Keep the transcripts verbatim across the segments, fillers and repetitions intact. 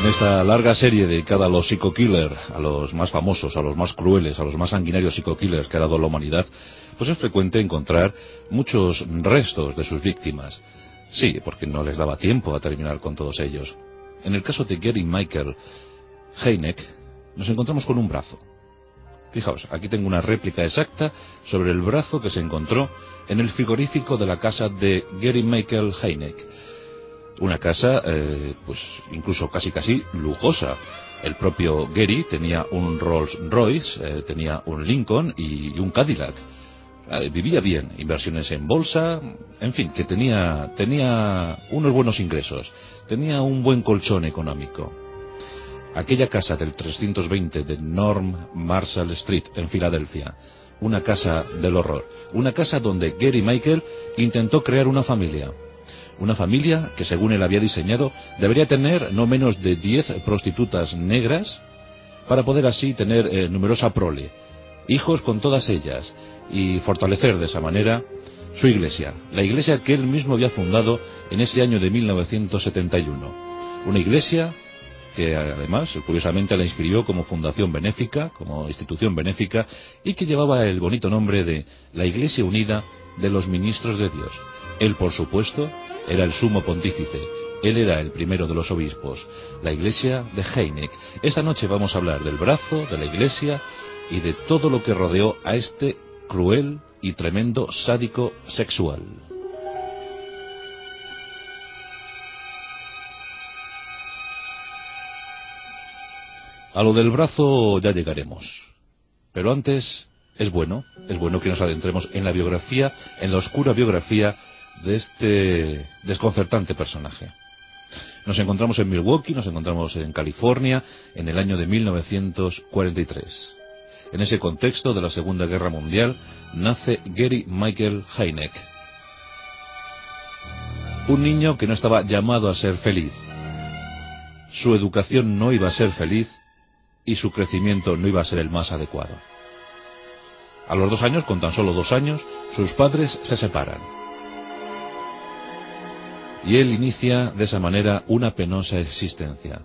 En esta larga serie dedicada a los psico-killers, a los más famosos, a los más crueles, a los más sanguinarios psico-killers que ha dado la humanidad, pues es frecuente encontrar muchos restos de sus víctimas. Sí, porque no les daba tiempo a terminar con todos ellos. En el caso de Gary Michael Heineck, nos encontramos con un brazo. Fijaos, aquí tengo una réplica exacta sobre el brazo que se encontró en el frigorífico de la casa de Gary Michael Heineck. Una casa, eh, pues incluso casi casi lujosa. El propio Gary tenía un Rolls Royce, eh, tenía un Lincoln y, y un Cadillac. Eh, vivía bien, inversiones en bolsa, en fin, que tenía, tenía unos buenos ingresos, tenía un buen colchón económico. Aquella casa del trescientos veinte de Norm Marshall Street en Filadelfia, una casa del horror, una casa donde Gary Michael intentó crear una familia. Una familia que, según él había diseñado, debería tener no menos de diez prostitutas negras para poder así tener eh, numerosa prole, hijos con todas ellas, y fortalecer de esa manera su iglesia, la iglesia que él mismo había fundado en ese año de mil novecientos setenta y uno. Una iglesia que además, curiosamente, la inscribió como fundación benéfica, como institución benéfica, y que llevaba el bonito nombre de la Iglesia Unida de los Ministros de Dios. Él, por supuesto, era el sumo pontífice. Él era el primero de los obispos. La iglesia de Heineck. Esta noche vamos a hablar del brazo, de la iglesia y de todo lo que rodeó a este cruel y tremendo sádico sexual. A lo del brazo ya llegaremos. Pero antes, es bueno, es bueno que nos adentremos en la biografía, en la oscura biografía de este desconcertante personaje. Nos encontramos en Milwaukee, nos encontramos en California, en el año de mil novecientos cuarenta y tres. En ese contexto de la Segunda Guerra Mundial, nace Gary Michael Heineck. Un niño que no estaba llamado a ser feliz. Su educación no iba a ser feliz y su crecimiento no iba a ser el más adecuado. A los dos años, con tan solo dos años, sus padres se separan. Y él inicia de esa manera una penosa existencia.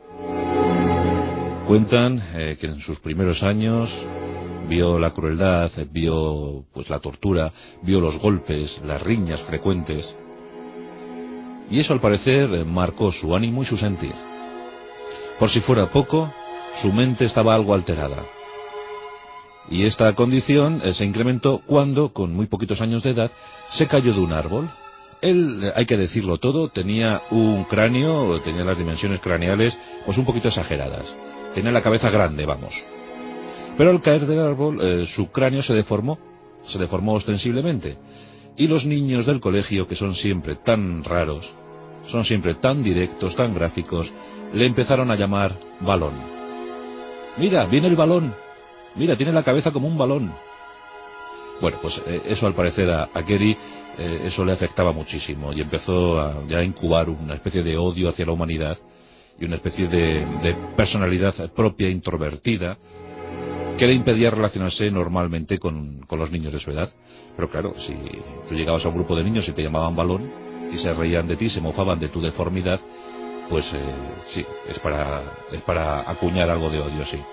Cuentan eh, que en sus primeros años vio la crueldad, vio pues la tortura, vio los golpes, las riñas frecuentes. Y eso, al parecer, eh, marcó su ánimo y su sentir. Por si fuera poco, su mente estaba algo alterada. Y esta condición eh, se incrementó cuando, con muy poquitos años de edad, se cayó de un árbol. Él, hay que decirlo todo, tenía un cráneo, tenía las dimensiones craneales pues un poquito exageradas. Tenía la cabeza grande, vamos. Pero al caer del árbol, eh, su cráneo se deformó, se deformó ostensiblemente. Y los niños del colegio, que son siempre tan raros, son siempre tan directos, tan gráficos, le empezaron a llamar balón. Mira, viene el balón. Mira, tiene la cabeza como un balón. Bueno, pues eh, eso al parecer a, a Gary, eh, eso le afectaba muchísimo y empezó a, ya a incubar una especie de odio hacia la humanidad y una especie de, de personalidad propia, introvertida, que le impedía relacionarse normalmente con, con los niños de su edad. Pero claro, si tú llegabas a un grupo de niños y te llamaban balón y se reían de ti, se mofaban de tu deformidad, pues eh, sí, es para, es para acuñar algo de odio, sí.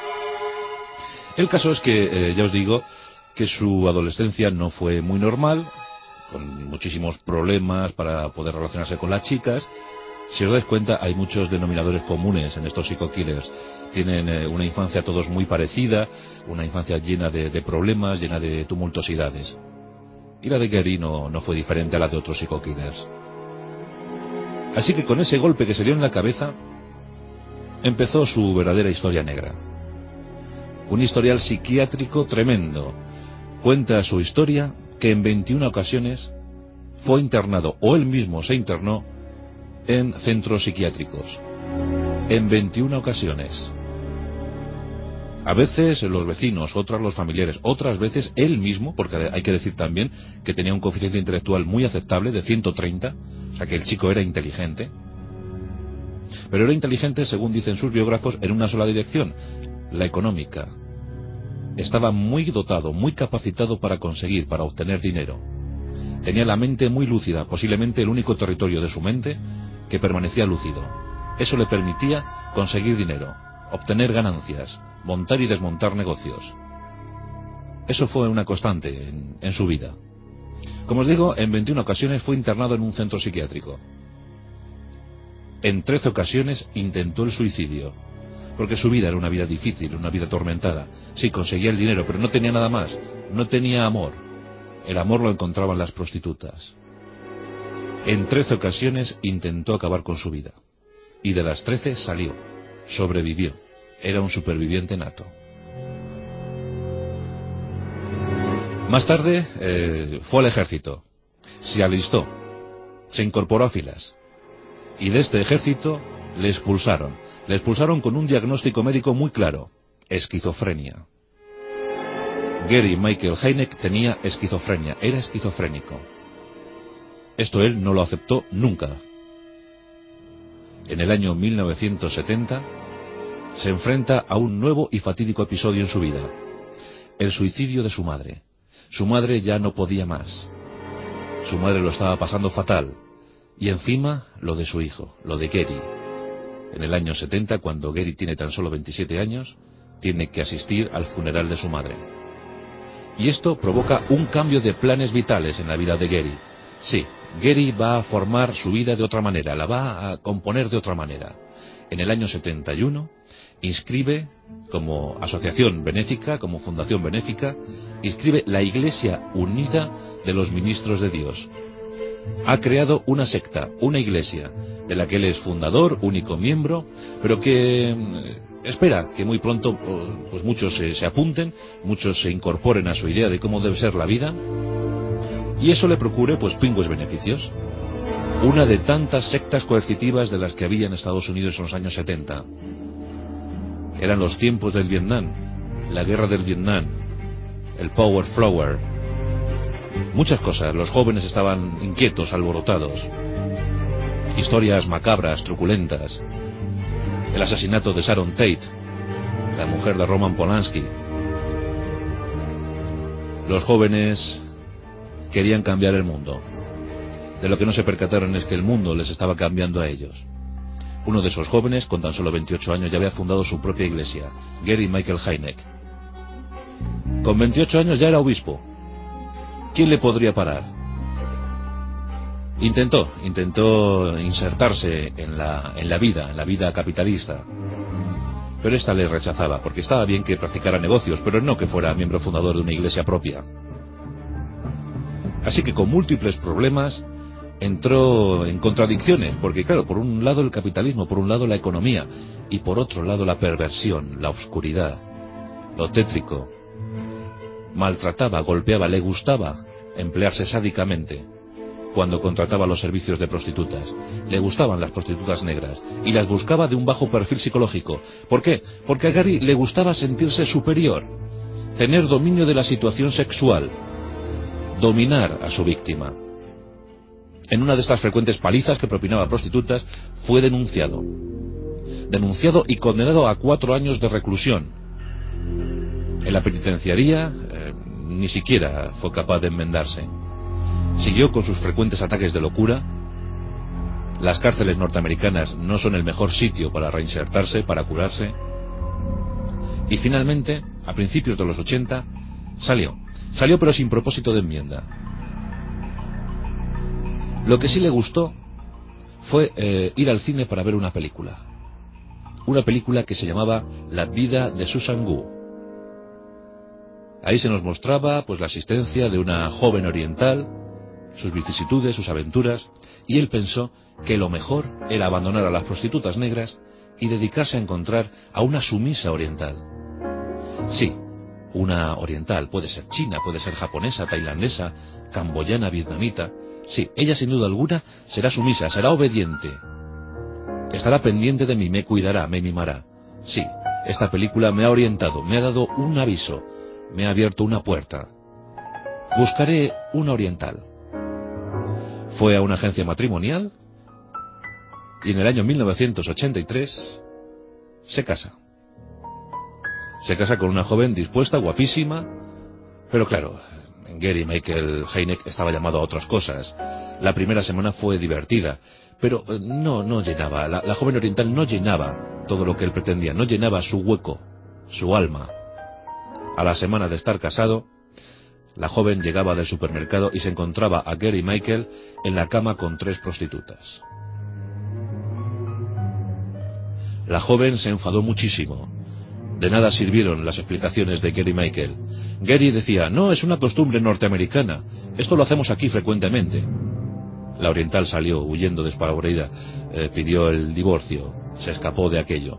El caso es que, eh, ya os digo, que su adolescencia no fue muy normal, con muchísimos problemas para poder relacionarse con las chicas. Si os dais cuenta, hay muchos denominadores comunes en estos psico-killers. Tienen eh, una infancia todos muy parecida, una infancia llena de, de problemas, llena de tumultuosidades. Y la de Gary no, no fue diferente a la de otros psico-killers. Así que con ese golpe que se dio en la cabeza, empezó su verdadera historia negra. Un historial psiquiátrico tremendo. Cuenta su historia que en veintiuna ocasiones fue internado, o él mismo se internó, en centros psiquiátricos. En veintiuna ocasiones. A veces los vecinos, otras los familiares, otras veces él mismo, porque hay que decir también que tenía un coeficiente intelectual muy aceptable, de ciento treinta, o sea que el chico era inteligente. Pero era inteligente, según dicen sus biógrafos, en una sola dirección, la económica. Estaba muy dotado, muy capacitado para conseguir, para obtener dinero. Tenía la mente muy lúcida, posiblemente el único territorio de su mente que permanecía lúcido. Eso le permitía conseguir dinero, obtener ganancias, montar y desmontar negocios. Eso fue una constante en, en su vida. Como os digo, en veintiuna ocasiones fue internado en un centro psiquiátrico. En trece ocasiones intentó el suicidio, porque su vida era una vida difícil, una vida atormentada. Sí, conseguía el dinero, pero no tenía nada más, no tenía amor. El amor lo encontraba en las prostitutas. En trece ocasiones intentó acabar con su vida, y de las trece salió, sobrevivió, era un superviviente nato. Más tarde eh, fue al ejército, se alistó, se incorporó a filas, y de este ejército le expulsaron. Le expulsaron con un diagnóstico médico muy claro: esquizofrenia. Gary Michael Hynek tenía esquizofrenia, era esquizofrénico. Esto él no lo aceptó nunca. En el año mil novecientos setenta se enfrenta a un nuevo y fatídico episodio en su vida: el suicidio de su madre. Su madre ya no podía más. Su madre lo estaba pasando fatal. Y encima lo de su hijo, lo de Gary. En el año setenta, cuando Gary tiene tan solo veintisiete años, tiene que asistir al funeral de su madre. Y esto provoca un cambio de planes vitales en la vida de Gary. Sí, Gary va a formar su vida de otra manera, la va a componer de otra manera. En el año setenta y uno inscribe, como asociación benéfica, como fundación benéfica, inscribe la Iglesia Unida de los Ministros de Dios. Ha creado una secta, una iglesia, de la que él es fundador, único miembro, pero que eh, espera que muy pronto pues muchos se, se apunten, muchos se incorporen a su idea de cómo debe ser la vida, y eso le procure pues pingües beneficios. Una de tantas sectas coercitivas de las que había en Estados Unidos en los años setenta. Eran los tiempos del Vietnam, la guerra del Vietnam, el Power Flower, muchas cosas. Los jóvenes estaban inquietos, alborotados. Historias macabras, truculentas. El asesinato de Sharon Tate, la mujer de Roman Polanski. Los jóvenes querían cambiar el mundo. De lo que no se percataron es que el mundo les estaba cambiando a ellos. Uno de esos jóvenes, con tan solo veintiocho años, ya había fundado su propia iglesia, Gary Michael Hynek. Con veintiocho años ya era obispo. ¿Quién le podría parar? Intentó, intentó insertarse en la, en la vida, en la vida capitalista. Pero esta le rechazaba, porque estaba bien que practicara negocios, pero no que fuera miembro fundador de una iglesia propia. Así que con múltiples problemas entró en contradicciones, porque claro, por un lado el capitalismo, por un lado la economía, y por otro lado la perversión, la oscuridad, lo tétrico. Maltrataba, golpeaba, le gustaba emplearse sádicamente cuando contrataba los servicios de prostitutas. Le gustaban las prostitutas negras y las buscaba de un bajo perfil psicológico. ¿Por qué? Porque a Gary le gustaba sentirse superior, tener dominio de la situación sexual, dominar a su víctima. En una de estas frecuentes palizas que propinaba a prostitutas, fue denunciado. Denunciado y condenado a cuatro años de reclusión. En la penitenciaría eh, ni siquiera fue capaz de enmendarse. Siguió con sus frecuentes ataques de locura. Las cárceles norteamericanas no son el mejor sitio para reinsertarse, para curarse. Y finalmente, a principios de los ochenta, salió. Salió pero sin propósito de enmienda. Lo que sí le gustó fue eh, ir al cine para ver una película. Una película que se llamaba La vida de Susan Gu. Ahí se nos mostraba pues la existencia de una joven oriental, sus vicisitudes, sus aventuras, y él pensó que lo mejor era abandonar a las prostitutas negras y dedicarse a encontrar a una sumisa oriental. Sí, una oriental, puede ser china, puede ser japonesa, tailandesa, camboyana, vietnamita. Sí, ella sin duda alguna será sumisa, será obediente. Estará pendiente de mí, me cuidará, me mimará. Sí, esta película me ha orientado, me ha dado un aviso, me ha abierto una puerta. Buscaré una oriental. Fue a una agencia matrimonial y en el año mil novecientos ochenta y tres se casa. Se casa con una joven dispuesta, guapísima, pero claro, Gary Michael Hynek estaba llamado a otras cosas. La primera semana fue divertida, pero no, no llenaba. La, la joven oriental no llenaba todo lo que él pretendía, no llenaba su hueco, su alma. A la semana de estar casado, la joven llegaba del supermercado y se encontraba a Gary Michael en la cama con tres prostitutas. La joven se enfadó muchísimo. De nada sirvieron las explicaciones de Gary Michael. Gary decía, no, es una costumbre norteamericana. Esto lo hacemos aquí frecuentemente. La oriental salió huyendo despavorida, eh, pidió el divorcio, se escapó de aquello.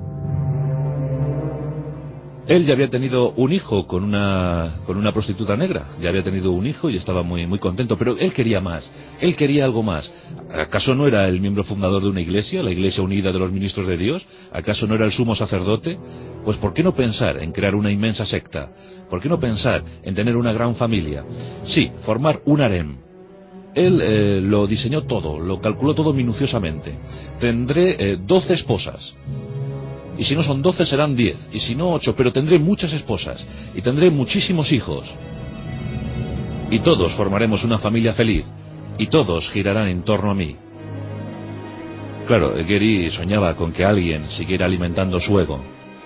Él ya había tenido un hijo con una con una prostituta negra, ya había tenido un hijo y estaba muy muy contento, pero él quería más, él quería algo más. ¿Acaso no era el miembro fundador de una iglesia, la Iglesia Unida de los Ministros de Dios? ¿Acaso no era el sumo sacerdote? Pues ¿por qué no pensar en crear una inmensa secta? ¿Por qué no pensar en tener una gran familia? Sí, formar un harem. Él eh, lo diseñó todo, lo calculó todo minuciosamente. Tendré eh, doce esposas. Y si no son doce serán diez, y si no ocho, pero tendré muchas esposas, y tendré muchísimos hijos. Y todos formaremos una familia feliz, y todos girarán en torno a mí. Claro, Gary soñaba con que alguien siguiera alimentando su ego.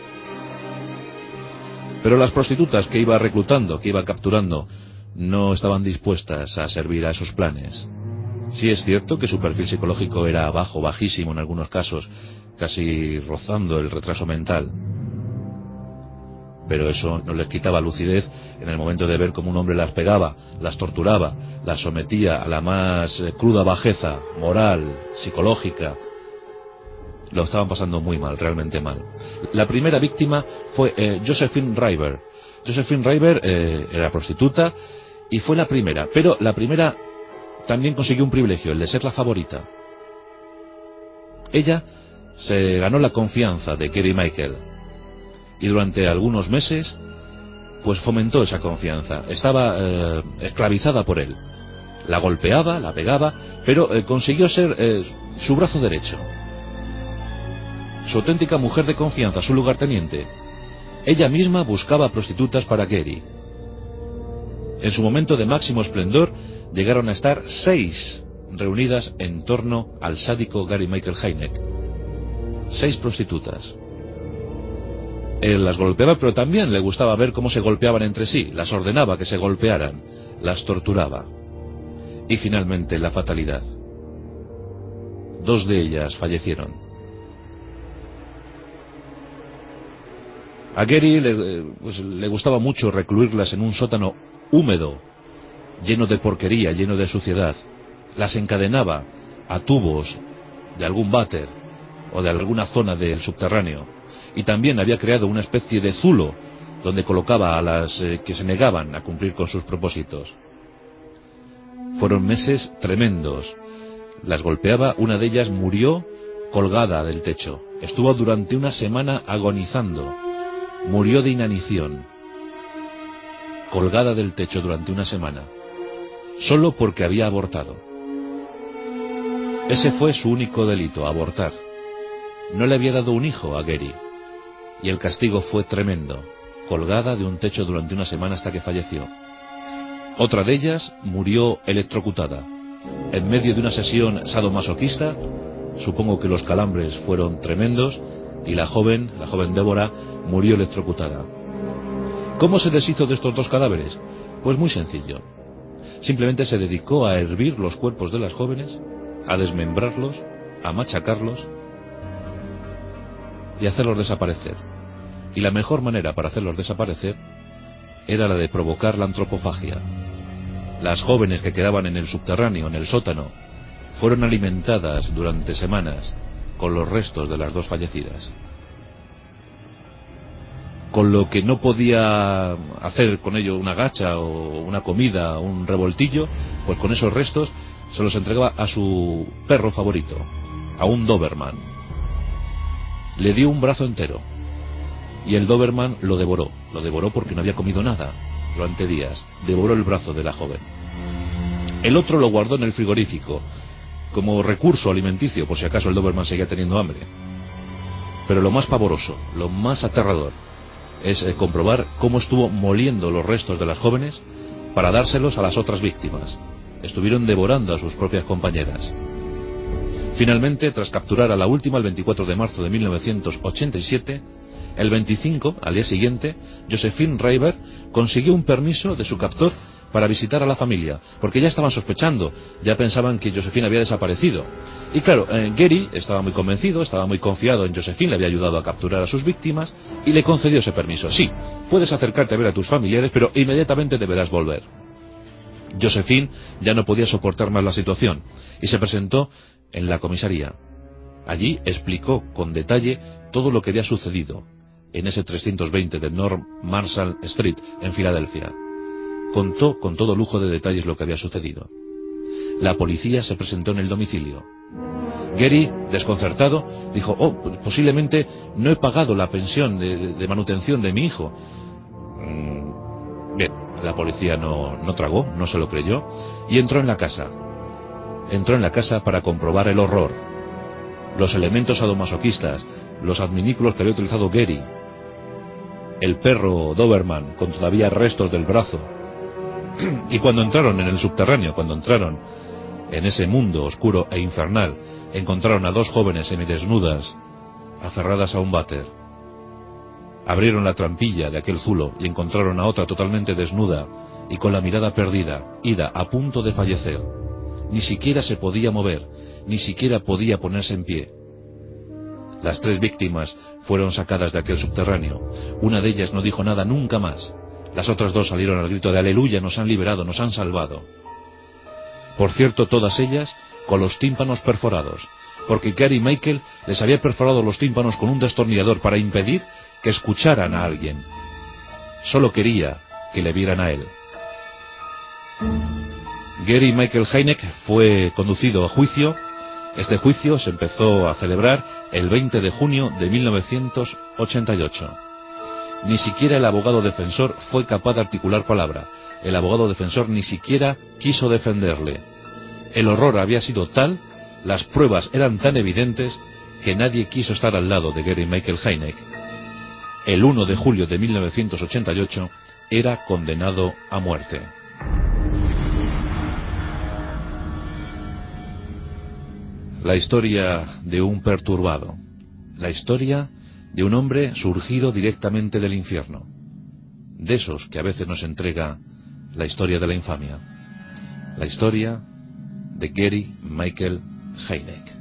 Pero las prostitutas que iba reclutando, que iba capturando, no estaban dispuestas a servir a esos planes. Sí es cierto que su perfil psicológico era bajo, bajísimo en algunos casos, casi rozando el retraso mental. Pero eso no les quitaba lucidez en el momento de ver cómo un hombre las pegaba, las torturaba, las sometía a la más cruda bajeza moral, psicológica. Lo estaban pasando muy mal, realmente mal. La primera víctima fue eh, Josephine River. Josephine River eh, era prostituta y fue la primera, pero la primera también consiguió un privilegio, el de ser la favorita. Ella se ganó la confianza de Gary Michael y durante algunos meses pues fomentó esa confianza. Estaba eh, esclavizada por él. La golpeaba, la pegaba, pero eh, consiguió ser eh, su brazo derecho, su auténtica mujer de confianza, su lugarteniente. Ella misma buscaba prostitutas para Gary. En su momento de máximo esplendor llegaron a estar seis reunidas en torno al sádico Gary Michael Hynek. Seis prostitutas. Él las golpeaba, pero también le gustaba ver cómo se golpeaban entre sí. Las ordenaba que se golpearan, las torturaba. Y finalmente la fatalidad. Dos de ellas fallecieron. A Gary le, pues, le gustaba mucho recluirlas en un sótano húmedo, lleno de porquería, lleno de suciedad. Las encadenaba a tubos de algún váter o de alguna zona del subterráneo. Y también había creado una especie de zulo donde colocaba a las eh, que se negaban a cumplir con sus propósitos. Fueron meses tremendos. Las golpeaba, una de ellas murió colgada del techo. Estuvo durante una semana agonizando. Murió de inanición. Colgada del techo durante una semana. Solo porque había abortado. Ese fue su único delito, abortar. No le había dado un hijo a Gary. Y el castigo fue tremendo. Colgada de un techo durante una semana hasta que falleció. Otra de ellas murió electrocutada. En medio de una sesión sadomasoquista, supongo que los calambres fueron tremendos, y la joven, la joven Débora, murió electrocutada. ¿Cómo se deshizo de estos dos cadáveres? Pues muy sencillo. Simplemente se dedicó a hervir los cuerpos de las jóvenes, a desmembrarlos, a machacarlos y hacerlos desaparecer. Y la mejor manera para hacerlos desaparecer era la de provocar la antropofagia. Las jóvenes que quedaban en el subterráneo, en el sótano, fueron alimentadas durante semanas con los restos de las dos fallecidas. Con lo que no podía hacer con ello una gacha o una comida, un revoltillo, pues con esos restos se los entregaba a su perro favorito, a un Doberman. Le dio un brazo entero y el Doberman lo devoró. Lo devoró porque no había comido nada durante días. Devoró el brazo de la joven. El otro lo guardó en el frigorífico como recurso alimenticio por si acaso el Doberman seguía teniendo hambre. Pero lo más pavoroso, lo más aterrador, es eh, comprobar cómo estuvo moliendo los restos de las jóvenes para dárselos a las otras víctimas. Estuvieron devorando a sus propias compañeras. Finalmente, tras capturar a la última el veinticuatro de marzo de mil novecientos ochenta y siete, el veinticinco, al día siguiente, Josephine Reiber consiguió un permiso de su captor para visitar a la familia, porque ya estaban sospechando, ya pensaban que Josephine había desaparecido. Y claro, eh, Gary estaba muy convencido, estaba muy confiado en Josephine, le había ayudado a capturar a sus víctimas, y le concedió ese permiso. Sí, puedes acercarte a ver a tus familiares, pero inmediatamente deberás volver. Josephine ya no podía soportar más la situación, y se presentó en la comisaría. Allí explicó con detalle todo lo que había sucedido en ese trescientos veinte de North Marshall Street, en Filadelfia. Contó con todo lujo de detalles lo que había sucedido. La policía se presentó en el domicilio. Gary, desconcertado, dijo: oh, posiblemente no he pagado la pensión de, de manutención de mi hijo. Mm, bien, la policía no, no tragó, no se lo creyó, y entró en la casa. Entró en la casa para comprobar el horror, los elementos sadomasoquistas, los adminículos que había utilizado Gary, el perro Doberman con todavía restos del brazo. Y cuando entraron en el subterráneo, cuando entraron en ese mundo oscuro e infernal, encontraron a dos jóvenes semidesnudas, aferradas a un váter. Abrieron la trampilla de aquel zulo y encontraron a otra totalmente desnuda y con la mirada perdida, ida, a punto de fallecer. Ni siquiera se podía mover, ni siquiera podía ponerse en pie. Las tres víctimas fueron sacadas de aquel subterráneo. Una de ellas no dijo nada nunca más. Las otras dos salieron al grito de aleluya: nos han liberado, nos han salvado. Por cierto, todas ellas con los tímpanos perforados, porque Gary Michael les había perforado los tímpanos con un destornillador para impedir que escucharan a alguien. Solo quería que le vieran a él. Gary Michael Hynek fue conducido a juicio. Este juicio se empezó a celebrar el veinte de junio de mil novecientos ochenta y ocho. Ni siquiera el abogado defensor fue capaz de articular palabra. El abogado defensor ni siquiera quiso defenderle. El horror había sido tal, las pruebas eran tan evidentes, que nadie quiso estar al lado de Gary Michael Hynek. El uno de julio de mil novecientos ochenta y ocho era condenado a muerte. La historia de un perturbado, la historia de un hombre surgido directamente del infierno, de esos que a veces nos entrega la historia de la infamia, la historia de Gary Michael Hynek.